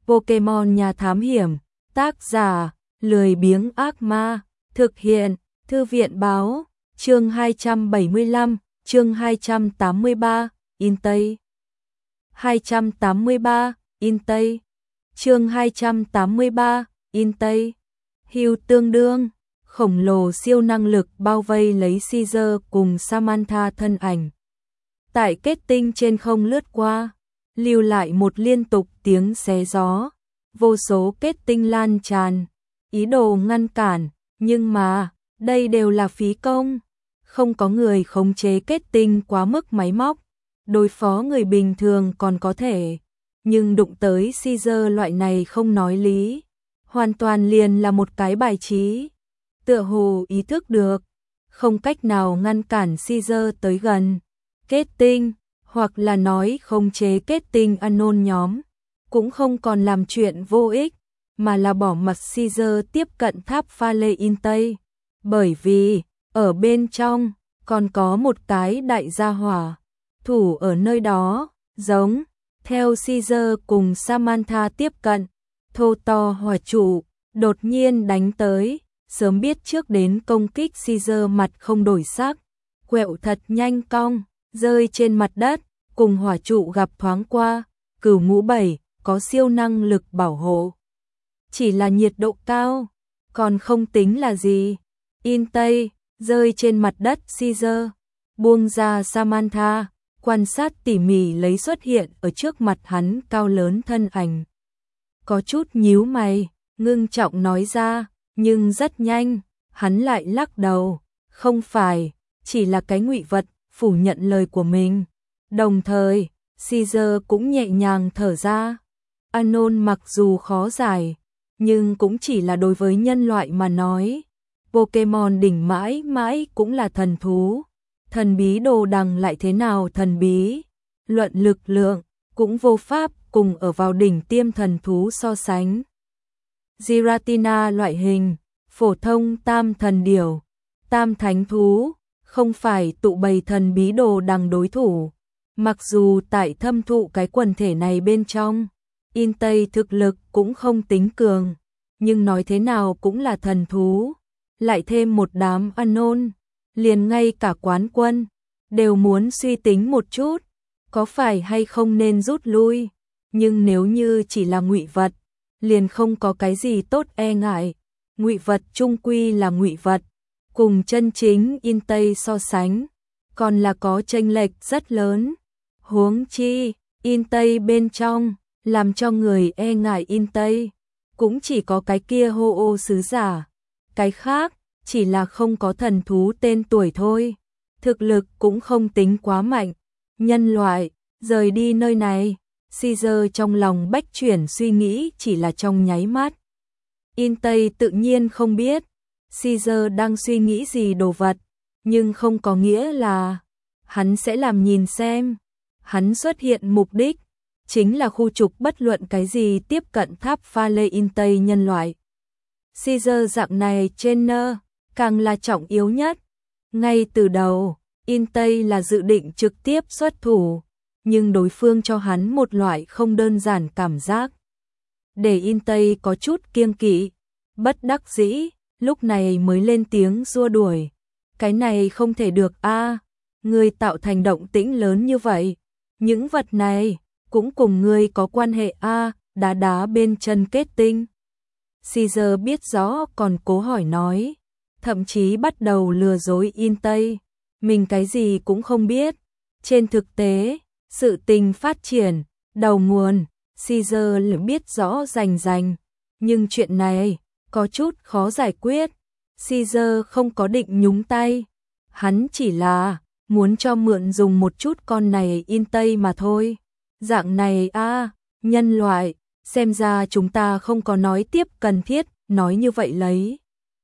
Pokemon Nhà Thám Hiểm, tác giả, lười biếng ác ma, thực hiện, Thư viện báo, chương 275, chương 283, in Tây. 283, in Tây. Chương 283, in Tây. Hugh tương đương, khổng lồ siêu năng lực bao vây lấy Caesar cùng Samantha thân ảnh. Tại kết tinh trên không lướt qua, lưu lại một liên tục tiếng xé gió, vô số kết tinh lan tràn, ý đồ ngăn cản, nhưng mà, đây đều là phí công, không có người khống chế kết tinh quá mức máy móc, đối phó người bình thường còn có thể, nhưng đụng tới Caesar loại này không nói lý, hoàn toàn liền là một cái bài trí, tựa hồ ý thức được, không cách nào ngăn cản Caesar tới gần, kết tinh, hoặc là nói khống chế kết tinh Anon nhóm, cũng không còn làm chuyện vô ích, mà là bỏ mặc Caesar tiếp cận tháp pha lê in Tây, bởi vì, ở bên trong, còn có một cái đại gia hỏa, thủ ở nơi đó, giống, theo Caesar cùng Samantha tiếp cận, thô to hỏa trụ, đột nhiên đánh tới, sớm biết trước đến công kích Caesar mặt không đổi sắc, quẹo thật nhanh cong, rơi trên mặt đất, cùng hỏa trụ gặp thoáng qua, Cửu Ngũ Bảy, có siêu năng lực bảo hộ. Chỉ là nhiệt độ cao, còn không tính là gì. In Tây, rơi trên mặt đất Caesar, buông ra Samantha, quan sát tỉ mỉ lấy xuất hiện ở trước mặt hắn cao lớn thân ảnh. Có chút nhíu mày, ngưng trọng nói ra, nhưng rất nhanh, hắn lại lắc đầu, không phải, chỉ là cái ngụy vật, phủ nhận lời của mình. Đồng thời, Caesar cũng nhẹ nhàng thở ra. Anon mặc dù khó giải, nhưng cũng chỉ là đối với nhân loại mà nói. Pokemon đỉnh mãi mãi cũng là thần thú. Thần bí đồ đằng lại thế nào thần bí. Luận lực lượng, cũng vô pháp cùng ở vào đỉnh tiêm thần thú so sánh. Giratina loại hình, phổ thông tam thần điểu, tam thánh thú, không phải tụ bầy thần bí đồ đằng đối thủ. Mặc dù tại thâm thụ cái quần thể này bên trong, in Tây thực lực cũng không tính cường, nhưng nói thế nào cũng là thần thú, lại thêm một đám Anon, liền ngay cả quán quân, đều muốn suy tính một chút, có phải hay không nên rút lui, nhưng nếu như chỉ là ngụy vật, liền không có cái gì tốt e ngại, ngụy vật chung quy là ngụy vật, cùng chân chính in Tây so sánh, còn là có chênh lệch rất lớn. Huống chi, in Tây bên trong, làm cho người e ngại in Tây, cũng chỉ có cái kia hô ô sứ giả, cái khác, chỉ là không có thần thú tên tuổi thôi, thực lực cũng không tính quá mạnh, nhân loại, rời đi nơi này, Caesar trong lòng bách chuyển suy nghĩ chỉ là trong nháy mắt. In Tây tự nhiên không biết, Caesar đang suy nghĩ gì đồ vật, nhưng không có nghĩa là, hắn sẽ làm nhìn xem. Hắn xuất hiện mục đích, chính là khu trục bất luận cái gì tiếp cận tháp pha lê in Tây nhân loại. Caesar dạng này trainer, càng là trọng yếu nhất. Ngay từ đầu, in Tây là dự định trực tiếp xuất thủ, nhưng đối phương cho hắn một loại không đơn giản cảm giác. Để in Tây có chút kiêng kỵ, bất đắc dĩ, lúc này mới lên tiếng xua đuổi. Cái này không thể được a, người tạo thành động tĩnh lớn như vậy. Những vật này, cũng cùng ngươi có quan hệ a, đá đá bên chân kết tinh. Caesar biết rõ còn cố hỏi nói, thậm chí bắt đầu lừa dối in Tây. Mình cái gì cũng không biết. Trên thực tế, sự tình phát triển, đầu nguồn, Caesar biết rõ rành rành. Nhưng chuyện này, có chút khó giải quyết. Caesar không có định nhúng tay. Hắn chỉ là muốn cho mượn dùng một chút con này in Tây mà thôi. Dạng này a, nhân loại, xem ra chúng ta không có nói tiếp cần thiết, nói như vậy lấy.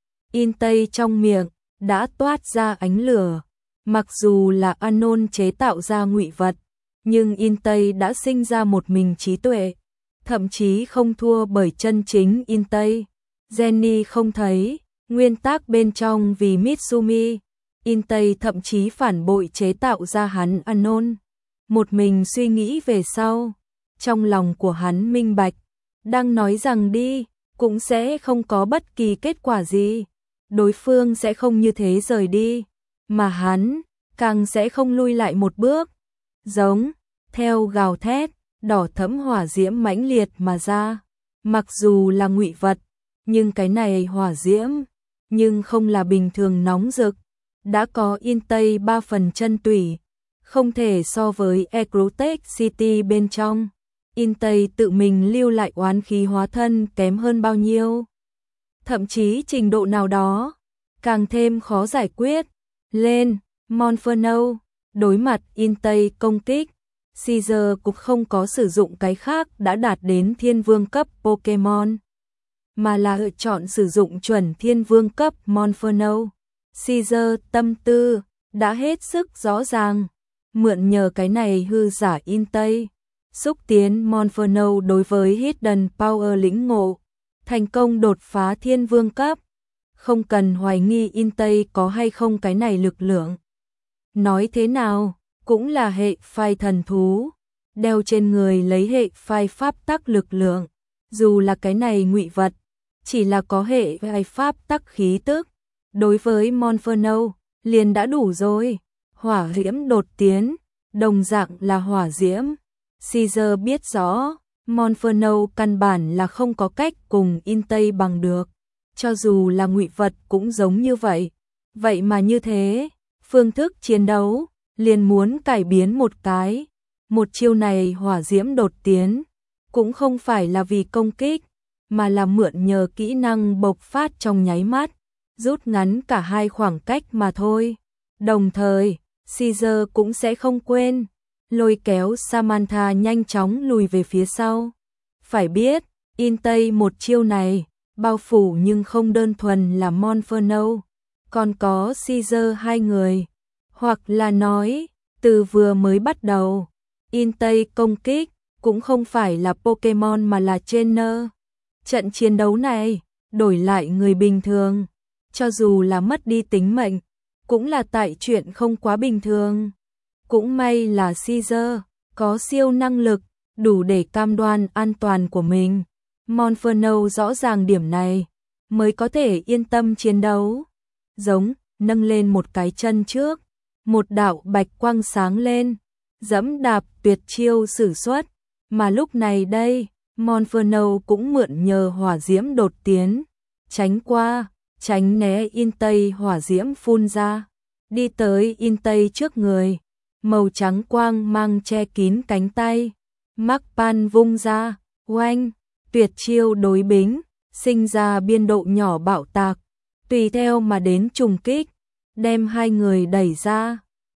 In Tây trong miệng, đã toát ra ánh lửa. Mặc dù là Anon chế tạo ra ngụy vật, nhưng in Tây đã sinh ra một mình trí tuệ. Thậm chí không thua bởi chân chính in Tây. Jenny không thấy, nguyên tác bên trong vì Mitsumi. In Tây thậm chí phản bội chế tạo ra hắn Anon. Một mình suy nghĩ về sau, trong lòng của hắn minh bạch, đang nói rằng đi, cũng sẽ không có bất kỳ kết quả gì. Đối phương sẽ không như thế rời đi, mà hắn càng sẽ không lui lại một bước. Giống, theo gào thét, đỏ thẫm hỏa diễm mãnh liệt mà ra. Mặc dù là ngụy vật, nhưng cái này hỏa diễm, nhưng không là bình thường nóng rực. Đã có in Tây 3 phần chân tủy, không thể so với Ecrotech City bên trong. In Tây tự mình lưu lại oán khí hóa thân kém hơn bao nhiêu. Thậm chí trình độ nào đó, càng thêm khó giải quyết. Lên, Monferno, đối mặt in Tây công kích, Caesar cũng không có sử dụng cái khác đã đạt đến thiên vương cấp Pokemon, mà là lựa chọn sử dụng chuẩn thiên vương cấp Monferno. Caesar tâm tư đã hết sức rõ ràng, mượn nhờ cái này hư giả in Tây, xúc tiến Monferno đối với Hidden Power lĩnh ngộ, thành công đột phá thiên vương cấp. Không cần hoài nghi in Tây có hay không cái này lực lượng. Nói thế nào, cũng là hệ phai thần thú, đeo trên người lấy hệ phai pháp tắc lực lượng. Dù là cái này ngụy vật, chỉ là có hệ phai pháp tắc khí tức, đối với Monferno liền đã đủ rồi. Hỏa diễm đột tiến, đồng dạng là hỏa diễm. Caesar biết rõ, Monferno căn bản là không có cách cùng in Tây bằng được. Cho dù là ngụy vật cũng giống như vậy. Vậy mà như thế, phương thức chiến đấu liền muốn cải biến một cái. Một chiêu này hỏa diễm đột tiến, cũng không phải là vì công kích, mà là mượn nhờ kỹ năng bộc phát trong nháy mắt, rút ngắn cả hai khoảng cách mà thôi. Đồng thời, Caesar cũng sẽ không quên, lôi kéo Samantha nhanh chóng lùi về phía sau. Phải biết, in Tây một chiêu này, bao phủ nhưng không đơn thuần là Monferno, còn có Caesar hai người. Hoặc là nói, từ vừa mới bắt đầu, in Tây công kích, cũng không phải là Pokemon mà là trainer. Trận chiến đấu này, đổi lại người bình thường, cho dù là mất đi tính mệnh, cũng là tại chuyện không quá bình thường. Cũng may là Caesar có siêu năng lực, đủ để cam đoan an toàn của mình. Monferno rõ ràng điểm này, mới có thể yên tâm chiến đấu. Giống, nâng lên một cái chân trước, một đạo bạch quang sáng lên, dẫm đạp tuyệt chiêu sử xuất. Mà lúc này đây, Monferno cũng mượn nhờ hỏa diễm đột tiến, tránh qua, tránh né in Tây hỏa diễm phun ra, đi tới in Tây trước người, màu trắng quang mang che kín cánh tay, mắc pan vung ra, oanh, tuyệt chiêu đối bính, sinh ra biên độ nhỏ bạo tạc, tùy theo mà đến trùng kích, đem hai người đẩy ra.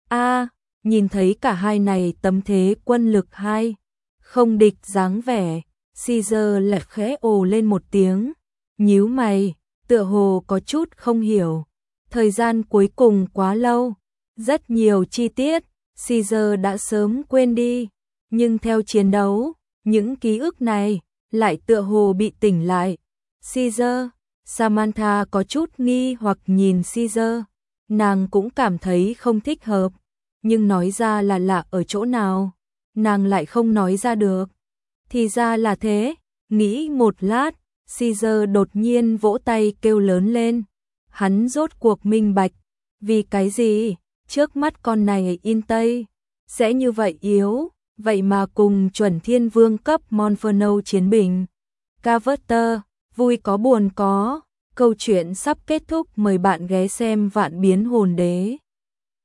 Nhìn thấy cả hai này tấm thế quân lực hai, không địch dáng vẻ, Caesar lại khẽ ồ lên một tiếng, nhíu mày, tựa hồ có chút không hiểu. Thời gian cuối cùng quá lâu, rất nhiều chi tiết, Caesar đã sớm quên đi, nhưng theo chiến đấu, những ký ức này lại tựa hồ bị tỉnh lại. Caesar, Samantha có chút nghi hoặc nhìn Caesar, nàng cũng cảm thấy không thích hợp, nhưng nói ra là lạ ở chỗ nào, nàng lại không nói ra được. Thì ra là thế, nghĩ một lát, Caesar đột nhiên vỗ tay kêu lớn lên. Hắn rốt cuộc minh bạch, vì cái gì, trước mắt con này in Tây, sẽ như vậy yếu, vậy mà cùng chuẩn thiên vương cấp Monferno chiến bình. Carver, vui có buồn có, câu chuyện sắp kết thúc, mời bạn ghé xem Vạn Biến Hồn Đế.